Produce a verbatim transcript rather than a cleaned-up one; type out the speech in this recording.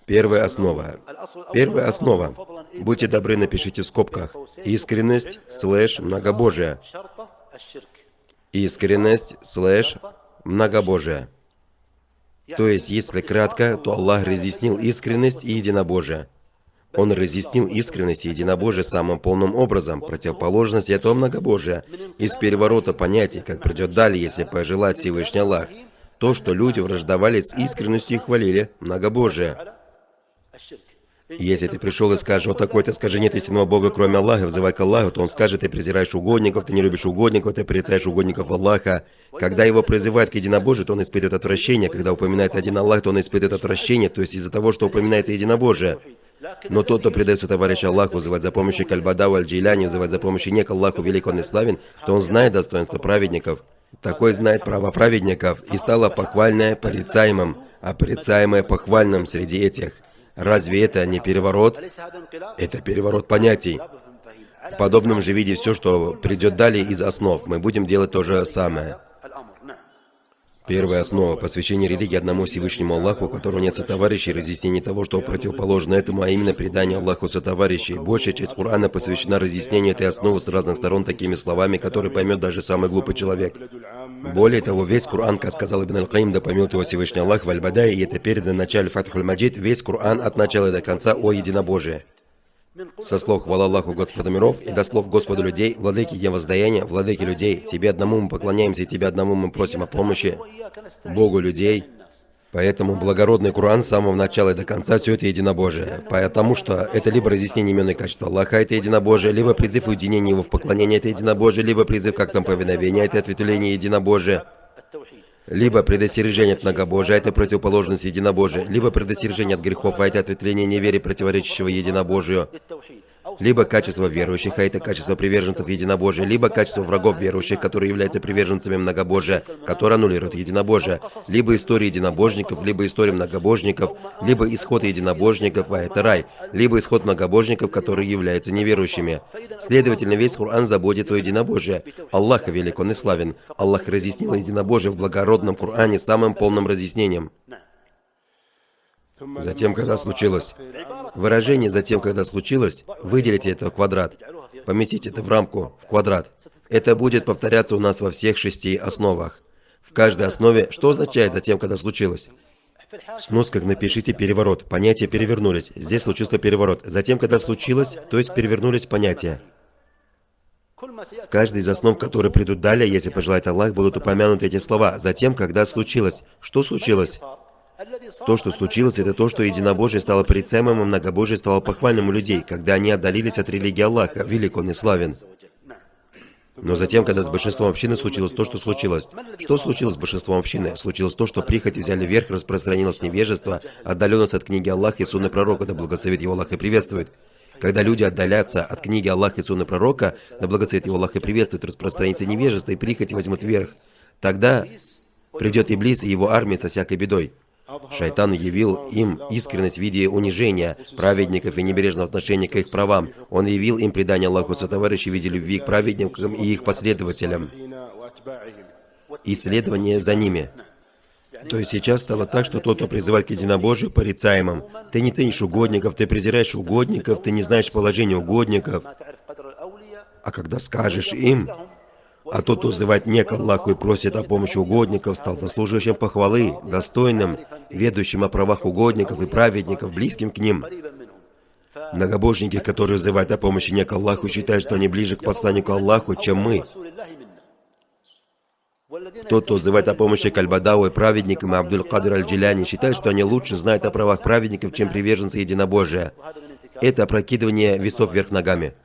Первая основа. Первая основа. Будьте добры, напишите в скобках. Искренность слэш многобожие. Искренность слэш многобожие. То есть, если кратко, то Аллах разъяснил искренность и единобожие. Он разъяснил искренность и единобожие самым полным образом, противоположность этого многобожия. Из переворота понятий, как придет далее, если пожелает Всевышний Аллах. То, что люди враждовали с искренностью и хвалили многобожие. Если ты пришел и скажешь, вот такой-то, скажи, нет истинного Бога, кроме Аллаха, взывай к Аллаху, то он скажет, ты презираешь угодников, ты не любишь угодников, ты порицаешь угодников Аллаха. Когда его призывают к единобожию, то он испытывает отвращение. Когда упоминается один Аллах, то он испытывает отвращение, то есть из-за того, что упоминается единобожие. Но тот, кто предается товарищу Аллаху, взывать за помощью к Аль-Бадау, Аль-Джейляни, взывать за помощью не к Аллаху, велик он и славен, то он знает достоинство праведников. Такой знает право праведников, и стало похвальное порицаемым, а порицаемое похвальным среди этих. Разве это не переворот? Это переворот понятий. В подобном же виде все, что придет далее из основ, мы будем делать то же самое. Первая основа – посвящение религии одному Всевышнему Аллаху, у которого нет сотоварищей, разъяснение того, что противоположно этому, а именно предание Аллаху сотоварищей. Большая часть Корана посвящена разъяснению этой основы с разных сторон такими словами, которые поймет даже самый глупый человек. Более того, весь Коран, как сказал Ибн Аль-Каим, да помилует его Всевышний Аллах в Аль-Бадай, и это передано в начале Фатхуль-Маджид, весь Коран от начала до конца о единобожии. Со слов «Хвала Аллаху, Господа миров» и до слов «Господу людей», «Владыки я воздаяния», «Владыки людей», «Тебе одному мы поклоняемся, и Тебе одному мы просим о помощи», «Богу людей». Поэтому благородный Коран с самого начала и до конца все это единобожие. Потому что это либо разъяснение имен и качества Аллаха, это единобожие, либо призыв уединения его в поклонении, это единобожие, либо призыв как там повиновения, это ответвление единобожия. Либо предостережение от многобожия, это противоположность единобожия, либо предостережение от грехов, а это ответвление неверия, противоречащего единобожию, либо качество верующих, а это качество приверженцев единобожия, либо качество врагов верующих, которые являются приверженцами многобожия, которые аннулируют единобожие, либо история единобожников, либо история многобожников, либо исход единобожников, а это рай, либо исход многобожников, которые являются неверующими. Следовательно, весь Коран заботится о единобожии. Аллах велик, он и славен. Аллах разъяснил единобожие в благородном Коране самым полным разъяснением. Затем, когда случилось. Выражение «затем, когда случилось», выделите это в квадрат. Поместите это в рамку, в квадрат. Это будет повторяться у нас во всех шести основах. В каждой основе, что означает «затем, когда случилось»? В сносках напишите «переворот». Понятия перевернулись. Здесь случился переворот. Затем, когда случилось, то есть перевернулись понятия. В каждой из основ, которые придут далее, если пожелает Аллах, будут упомянуты эти слова. Затем, когда случилось. Что случилось? То, что случилось, это то, что единобожие стало порицаемым, а многобожие стало похвальным у людей, когда они отдалились от религии Аллаха, велик он и славен. Но затем, когда с большинством общины случилось то, что случилось. Что случилось с большинством общины? Случилось то, что прихоти взяли верх, распространилось невежество, отдаленность от книги Аллаха и сунны пророка, да благословит его Аллах и приветствует. Когда люди отдалятся от книги Аллаха и сунны пророка, да благословит его Аллах и приветствует, распространится невежество и прихоти возьмут верх. Тогда придет Иблис и его армия со всякой бедой. Шайтан явил им искренность в виде унижения праведников и небрежного отношения к их правам. Он явил им предание Аллаху сотоварищей в виде любви к праведникам и их последователям. И следование за ними. То есть сейчас стало так, что тот, кто призывает к единобожию, порицаемым. Ты не ценишь угодников, ты презираешь угодников, ты не знаешь положения угодников. А когда скажешь им... А тот, кто взывает не к Аллаху и просит о помощи угодников, стал заслуживающим похвалы, достойным, ведущим о правах угодников и праведников, близким к ним. Многобожники, которые взывают о помощи не к Аллаху, считают, что они ближе к посланнику Аллаху, чем мы. Тот, кто взывает о помощи к Аль-Бадау и праведникам, и Абдуль-Кадир Аль-Джиляни, считает, что они лучше знают о правах праведников, чем приверженцы единобожия. Это опрокидывание весов вверх ногами.